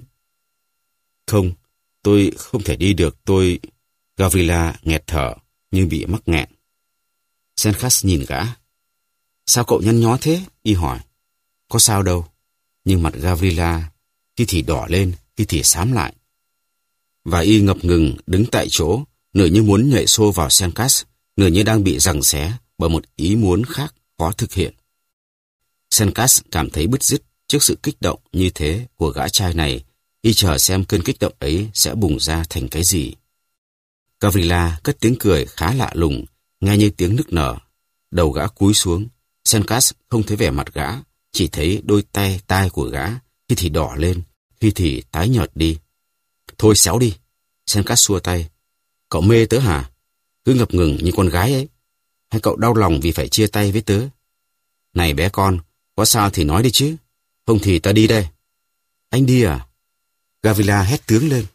Không, tôi không thể đi được, tôi... Gavrila nghẹt thở như bị mắc nghẹn. Senkas nhìn gã. Sao cậu nhăn nhó thế? Y hỏi. Có sao đâu. Nhưng mặt Gavrila khi thì đỏ lên, khi thì xám lại. Và Y ngập ngừng đứng tại chỗ, nửa như muốn nhảy xô vào Senkas, nửa như đang bị giằng xé bởi một ý muốn khác khó thực hiện. Senkas cảm thấy bứt rứt trước sự kích động như thế của gã trai này. Y chờ xem cơn kích động ấy sẽ bùng ra thành cái gì. Gavrila cất tiếng cười khá lạ lùng, nghe như tiếng nức nở. Đầu gã cúi xuống. Senkas không thấy vẻ mặt gã, chỉ thấy đôi tay tai của gã, khi thì đỏ lên, khi thì tái nhợt đi. Thôi xéo đi. Senkas xua tay. Cậu mê tớ hả? Cứ ngập ngừng như con gái ấy. Hay cậu đau lòng vì phải chia tay với tớ? Này bé con, có sao thì nói đi chứ. Không thì ta đi đây. Anh đi à? Gavrila hét tướng lên.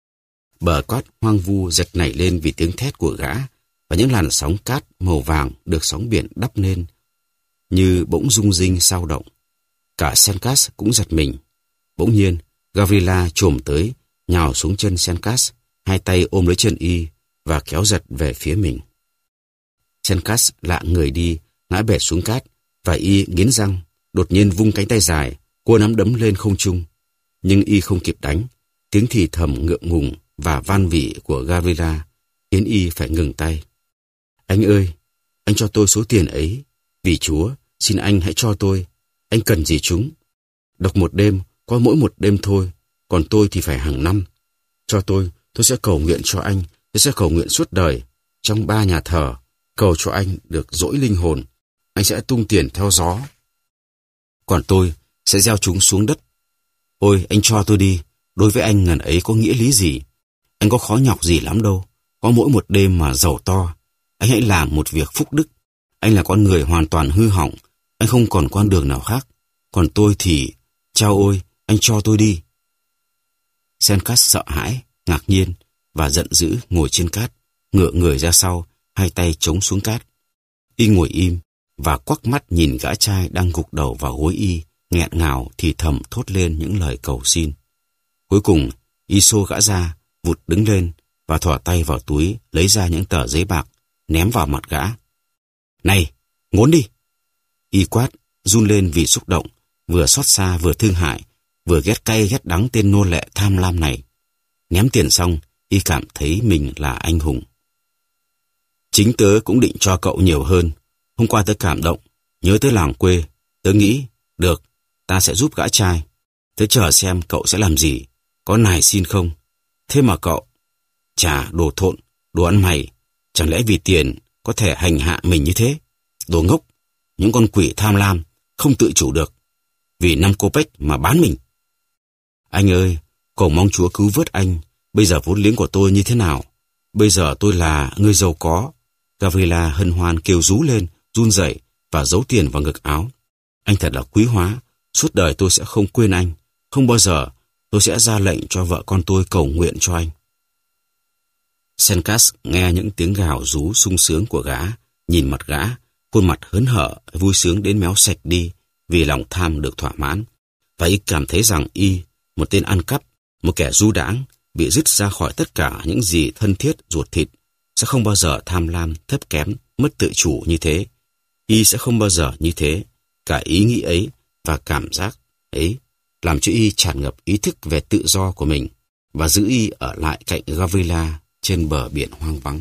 Bờ cát hoang vu giật nảy lên vì tiếng thét của gã, và những làn sóng cát màu vàng được sóng biển đắp lên như bỗng rung rinh sao động. Cả Senkas cũng giật mình. Bỗng nhiên, Gavrila chồm tới, nhào xuống chân Senkas, hai tay ôm lấy chân Y và kéo giật về phía mình. Senkas lạ người đi, ngã bệt xuống cát, và Y nghiến răng, đột nhiên vung cánh tay dài, cô nắm đấm lên không trung. Nhưng Y không kịp đánh, tiếng thì thầm ngượng ngùng và van vỉ của Gavrila khiến Y phải ngừng tay. Anh ơi, anh cho tôi số tiền ấy. Vì Chúa, xin anh hãy cho tôi. Anh cần gì chúng? Độc một đêm, có mỗi một đêm thôi, còn tôi thì phải hàng năm. Cho tôi, tôi sẽ cầu nguyện cho anh, tôi sẽ cầu nguyện suốt đời. Trong ba nhà thờ, cầu cho anh được dỗi linh hồn. Anh sẽ tung tiền theo gió. Còn tôi sẽ gieo chúng xuống đất. Ôi, anh cho tôi đi. Đối với anh ngần ấy có nghĩa lý gì? Anh có khó nhọc gì lắm đâu. Có mỗi một đêm mà giàu to. Anh hãy làm một việc phúc đức. Anh là con người hoàn toàn hư hỏng. Anh không còn con đường nào khác. Còn tôi thì... Chao ôi, anh cho tôi đi. Senkas sợ hãi, ngạc nhiên và giận dữ ngồi trên cát, ngựa người ra sau, hai tay chống xuống cát. Y ngồi im và quắc mắt nhìn gã trai đang gục đầu vào gối Y, nghẹn ngào thì thầm thốt lên những lời cầu xin. Cuối cùng, Y xô gã ra, vụt đứng lên và thò tay vào túi lấy ra những tờ giấy bạc, ném vào mặt gã. Này, ngốn đi! Y quát, run lên vì xúc động, vừa xót xa vừa thương hại, vừa ghét cay ghét đắng tên nô lệ tham lam này. Ném tiền xong, Y cảm thấy mình là anh hùng. Chính tớ cũng định cho cậu nhiều hơn. Hôm qua tớ cảm động, nhớ tới làng quê. Tớ nghĩ, được, ta sẽ giúp gã trai. Tớ chờ xem cậu sẽ làm gì, có nài xin không. Thế mà cậu, chà, đồ thộn, đồ ăn mày, chẳng lẽ vì tiền có thể hành hạ mình như thế? Đồ ngốc, những con quỷ tham lam, không tự chủ được. Vì năm cô pếch mà bán mình. Anh ơi, cầu mong Chúa cứu vớt anh. Bây giờ vốn liếng của tôi như thế nào? Bây giờ tôi là người giàu có. Gavrila hân hoan kêu rú lên, run rẩy và giấu tiền vào ngực áo. Anh thật là quý hóa. Suốt đời tôi sẽ không quên anh. Không bao giờ tôi sẽ ra lệnh cho vợ con tôi cầu nguyện cho anh. Senkas nghe những tiếng gào rú sung sướng của gã, nhìn mặt gã, khuôn mặt hớn hở, vui sướng đến méo sạch đi vì lòng tham được thỏa mãn. Và Y cảm thấy rằng Y, một tên ăn cắp, một kẻ du đãng, bị dứt ra khỏi tất cả những gì thân thiết ruột thịt, sẽ không bao giờ tham lam, thấp kém, mất tự chủ như thế. Y sẽ không bao giờ như thế. Cả ý nghĩ ấy và cảm giác ấy làm cho Y tràn ngập ý thức về tự do của mình và giữ Y ở lại cạnh Gavrila trên bờ biển hoang vắng.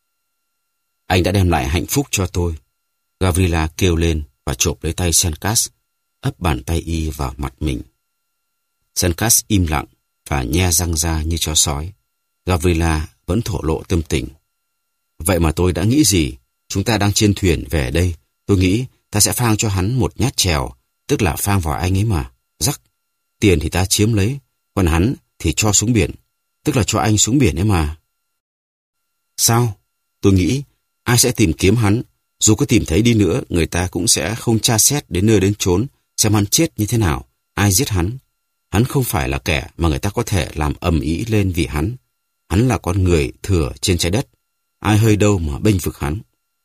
Anh đã đem lại hạnh phúc cho tôi. Gavrila kêu lên và chộp lấy tay Senkas, ấp bàn tay Y vào mặt mình. Senkas im lặng và nhe răng ra như chó sói. Gavrila vẫn thổ lộ tâm tình. Vậy mà tôi đã nghĩ gì? Chúng ta đang trên thuyền về đây. Tôi nghĩ ta sẽ phang cho hắn một nhát chèo, tức là phang vào anh ấy mà. Rắc, tiền thì ta chiếm lấy, còn hắn thì cho xuống biển, tức là cho anh xuống biển ấy mà. Sao? Tôi nghĩ ai sẽ tìm kiếm hắn. Dù có tìm thấy đi nữa, người ta cũng sẽ không tra xét đến nơi đến chốn xem hắn chết như thế nào, ai giết hắn. Hắn không phải là kẻ mà người ta có thể làm ầm ĩ lên vì hắn. Hắn là con người thừa trên trái đất. Ai hơi đâu mà bênh vực hắn.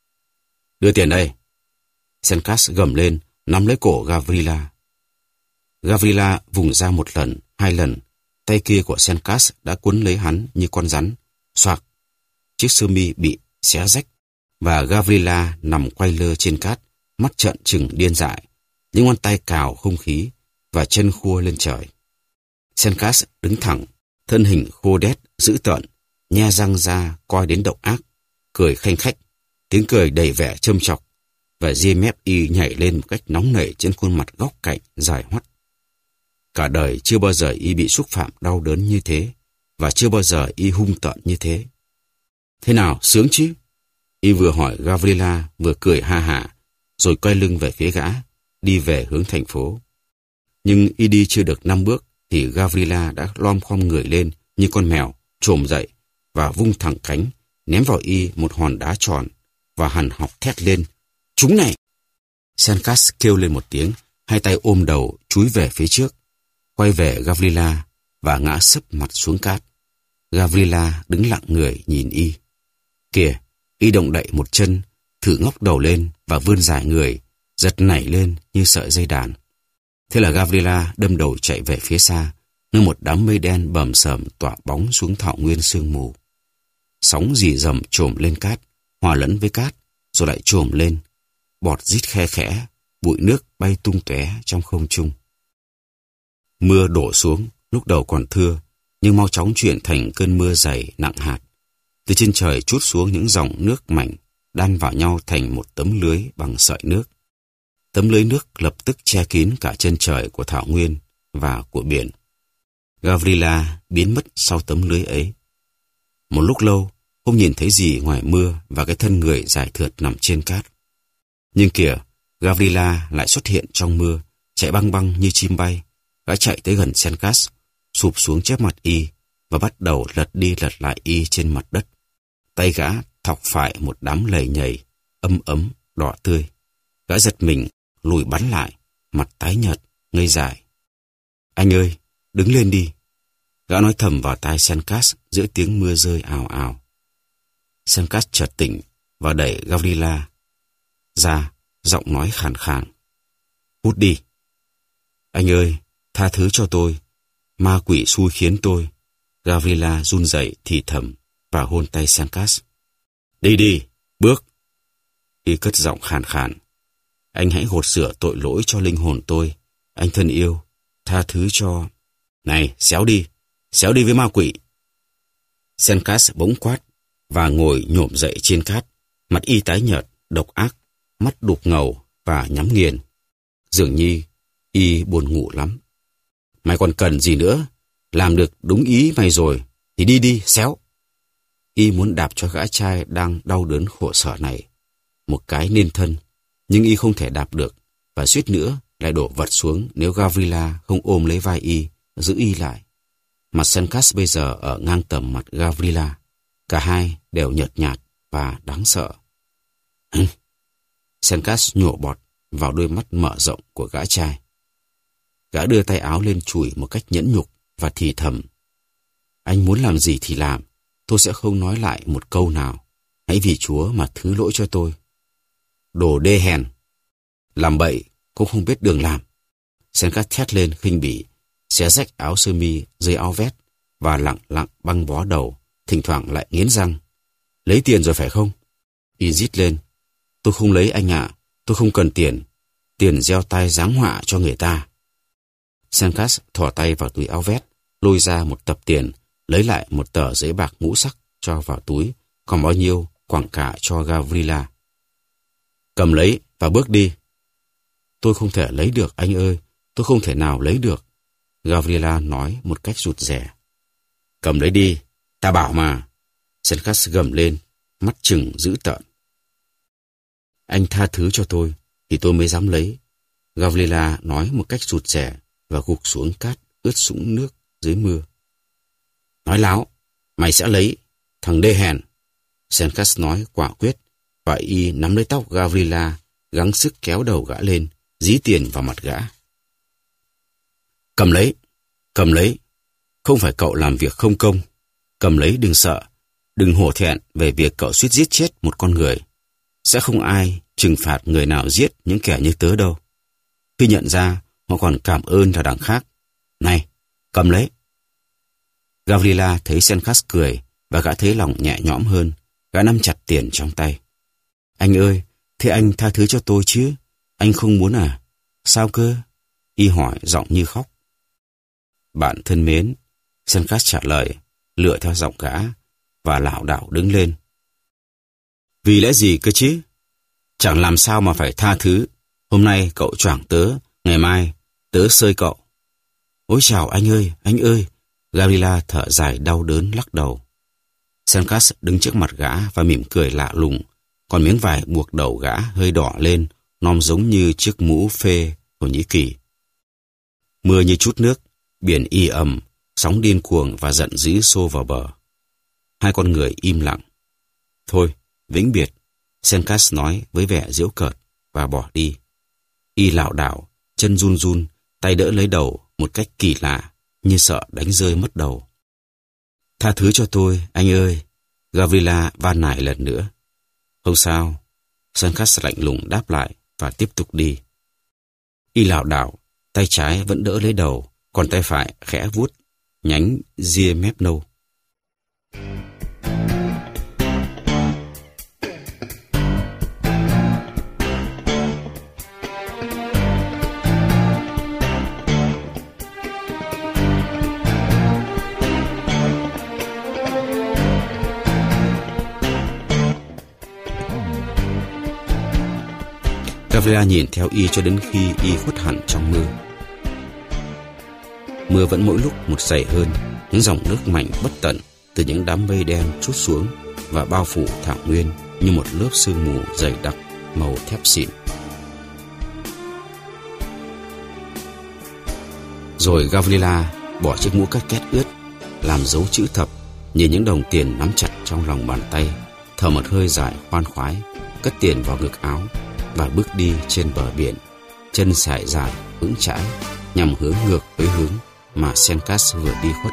Đưa tiền đây. Senkas gầm lên, nắm lấy cổ Gavrila. Gavrila vùng ra một lần, hai lần, tay kia của Senkas đã cuốn lấy hắn như con rắn, xoạc. Chiếc sơ mi bị xé rách, và Gavrila nằm quay lơ trên cát, mắt trợn trừng điên dại, những ngón tay cào không khí và chân khua lên trời. Senkas đứng thẳng, thân hình khô đét, dữ tợn, nhe răng ra coi đến độc ác, cười khanh khách, tiếng cười đầy vẻ châm chọc, và ria mép y nhảy lên một cách nóng nảy trên khuôn mặt góc cạnh dài hoắt. Cả đời chưa bao giờ y bị xúc phạm đau đớn như thế, và chưa bao giờ y hung tợn như thế. Thế nào, sướng chứ? Y vừa hỏi Gavrila vừa cười ha hả, rồi quay lưng về phía gã, đi về hướng thành phố. Nhưng y đi chưa được năm bước, thì Gavrila đã lom khom người lên như con mèo, trồm dậy và vung thẳng cánh, ném vào y một hòn đá tròn, và hằn học thét lên: "Chúng này!" Senkas kêu lên một tiếng, hai tay ôm đầu chúi về phía trước, quay về Gavrila và ngã sấp mặt xuống cát. Gavrila đứng lặng người nhìn y. Kìa, y động đậy một chân, thử ngóc đầu lên và vươn dài người, giật nảy lên như sợi dây đàn. Thế là Gavrila đâm đầu chạy về phía xa, nơi một đám mây đen bầm sầm tỏa bóng xuống thảo nguyên sương mù. Sóng rì rầm trồm lên cát, hòa lẫn với cát, rồi lại trồm lên. Bọt rít khe khẽ, bụi nước bay tung tóe trong không trung. Mưa đổ xuống, lúc đầu còn thưa, nhưng mau chóng chuyển thành cơn mưa dày nặng hạt. Từ trên trời trút xuống những dòng nước mảnh, đan vào nhau thành một tấm lưới bằng sợi nước. Tấm lưới nước lập tức che kín cả chân trời của thảo nguyên và của biển. Gavrila biến mất sau tấm lưới ấy. Một lúc lâu, không nhìn thấy gì ngoài mưa và cái thân người dài thượt nằm trên cát. Nhưng kìa, Gavrila lại xuất hiện trong mưa, chạy băng băng như chim bay. Gã chạy tới gần Senkas, sụp xuống chép mặt y và bắt đầu lật đi lật lại y trên mặt đất. Tay gã thọc phải một đám lầy nhầy, ấm ấm, đỏ tươi. Gã giật mình, lùi bắn lại, mặt tái nhợt, ngây dại. "Anh ơi, đứng lên đi." Gã nói thầm vào tai Senkas giữa tiếng mưa rơi ào ào. Senkas chợt tỉnh và đẩy Gavrila ra, giọng nói khàn khàn: "Hút đi." "Anh ơi, tha thứ cho tôi. Ma quỷ xui khiến tôi." Gavrila run rẩy thì thầm và hôn tay Senkas. "Đi đi, bước." Y cất giọng khàn khàn: "Anh hãy gột rửa tội lỗi cho linh hồn tôi. Anh thân yêu, tha thứ cho..." "Này, xéo đi, xéo đi với ma quỷ." Senkas bỗng quát và ngồi nhổm dậy trên cát, mặt y tái nhợt, độc ác, mắt đục ngầu và nhắm nghiền. Dường như y buồn ngủ lắm. "Mày còn cần gì nữa? Làm được đúng ý mày rồi thì đi đi, xéo." Y muốn đạp cho gã trai đang đau đớn khổ sở này một cái nên thân, nhưng y không thể đạp được, và suýt nữa lại đổ vật xuống nếu Gavrila không ôm lấy vai y, giữ y lại. Mặt Senkas bây giờ ở ngang tầm mặt Gavrila. Cả hai đều nhợt nhạt và đáng sợ. Senkas nhổ bọt vào đôi mắt mở rộng của gã trai. Gã đưa tay áo lên chùi một cách nhẫn nhục và thì thầm: "Anh muốn làm gì thì làm, tôi sẽ không nói lại một câu nào. Hãy vì Chúa mà thứ lỗi cho tôi." "Đồ đê hèn, làm bậy cũng không biết đường làm." Senkas thét lên khinh bỉ, xé rách áo sơ mi, dây áo vest và lặng lặng băng bó đầu, thỉnh thoảng lại nghiến răng. "Lấy tiền rồi phải không?" Y rít lên: "Tôi không lấy anh ạ, tôi không cần tiền. Tiền gieo tai giáng họa cho người ta." Senkas thò tay vào túi áo vest, lôi ra một tập tiền, lấy lại một tờ giấy bạc ngũ sắc cho vào túi, còn bao nhiêu quẳng cả cho Gavrila. "Cầm lấy và bước đi." "Tôi không thể lấy được anh ơi, tôi không thể nào lấy được," Gavrila nói một cách rụt rè. "Cầm lấy đi, ta bảo mà." Senkas gầm lên, mắt trừng dữ tợn. "Anh tha thứ cho tôi thì tôi mới dám lấy," Gavrila nói một cách rụt rè và gục xuống cát ướt sũng nước dưới mưa. "Nói láo, mày sẽ lấy, thằng đê hèn," Senkas nói quả quyết, và y nắm lấy tóc Gavrila, gắng sức kéo đầu gã lên, dí tiền vào mặt gã. "Cầm lấy, cầm lấy. Không phải cậu làm việc không công. Cầm lấy, đừng sợ. Đừng hổ thẹn về việc cậu suýt giết chết một con người. Sẽ không ai trừng phạt người nào giết những kẻ như tớ đâu. Khi nhận ra Họ còn cảm ơn theo đằng khác. Này, cầm lấy. Gavrila thấy Sencas cười và gã thấy lòng nhẹ nhõm hơn. Gã nắm chặt tiền trong tay. Anh ơi, thế anh tha thứ cho tôi chứ? Anh không muốn à? Sao cơ? Y hỏi giọng như khóc. Bạn thân mến, Sencas trả lời, lựa theo giọng gã và lảo đảo đứng lên. Vì lẽ gì cơ chứ? Chẳng làm sao mà phải tha thứ. Hôm nay cậu choảng tớ, ngày mai tớ xơi cậu. Ôi chào anh ơi, anh ơi. Gavrila thở dài đau đớn lắc đầu. Sencas đứng trước mặt gã và mỉm cười lạ lùng. Còn miếng vải buộc đầu gã hơi đỏ lên, nom giống như chiếc mũ phê Thổ Nhĩ Kỳ. Mưa như chút nước, biển y ầm, sóng điên cuồng và giận dữ xô vào bờ. Hai con người im lặng. Thôi, vĩnh biệt, Sencas nói với vẻ giễu cợt và bỏ đi. Y lảo đảo, chân run run, tay đỡ lấy đầu một cách kỳ lạ, như sợ đánh rơi mất đầu. Tha thứ cho tôi, anh ơi, Gavrila van nài lần nữa. Không sao, Sencas lạnh lùng đáp lại và tiếp tục đi. Y lảo đảo, tay trái vẫn đỡ lấy đầu, còn tay phải khẽ vuốt nhánh ria mép nâu. Gavrila nhìn theo y cho đến khi y khuất hẳn trong mưa. Mưa vẫn mỗi lúc một dày hơn, những dòng nước mạnh bất tận từ những đám mây đen trút xuống và bao phủ thảo nguyên như một lớp sương mù dày đặc màu thép xịn. Rồi Gavrila bỏ chiếc mũ cắt két ướt, làm dấu chữ thập, nhìn những đồng tiền nắm chặt trong lòng bàn tay, thở một hơi dài khoan khoái, cất tiền vào ngực áo và bước đi trên bờ biển, chân sải dài vững chãi nhằm hướng ngược với hướng mà Sencas vừa đi khuất.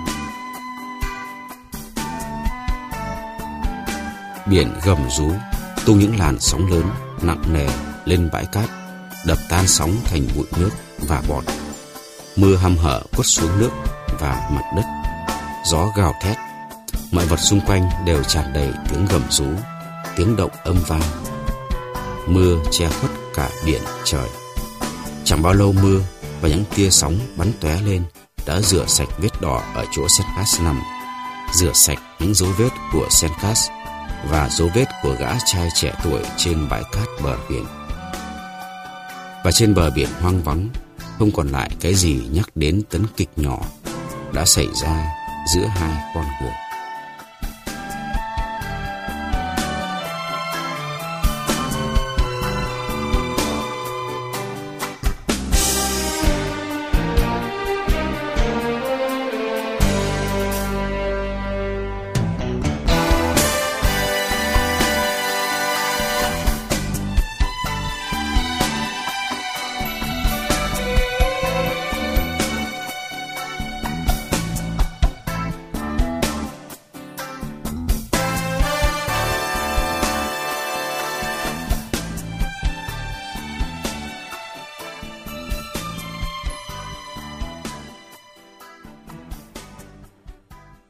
Biển gầm rú, tung những làn sóng lớn nặng nề lên bãi cát, đập tan sóng thành bụi nước và bọt. Mưa hăm hở quất xuống nước và mặt đất. Gió gào thét, mọi vật xung quanh đều tràn đầy tiếng gầm rú, tiếng động âm vang. Mưa che khuất cả biển trời. Chẳng bao lâu mưa và những tia sóng bắn tóe lên đã rửa sạch vết đỏ ở chỗ Sencas nằm, rửa sạch những dấu vết của Sencas và dấu vết của gã trai trẻ tuổi trên bãi cát bờ biển. Và trên bờ biển hoang vắng, không còn lại cái gì nhắc đến tấn kịch nhỏ đã xảy ra giữa hai con người.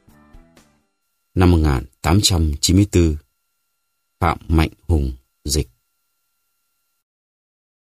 Năm một nghìn tám trăm chín mươi tư, Phạm Mạnh Hùng dịch.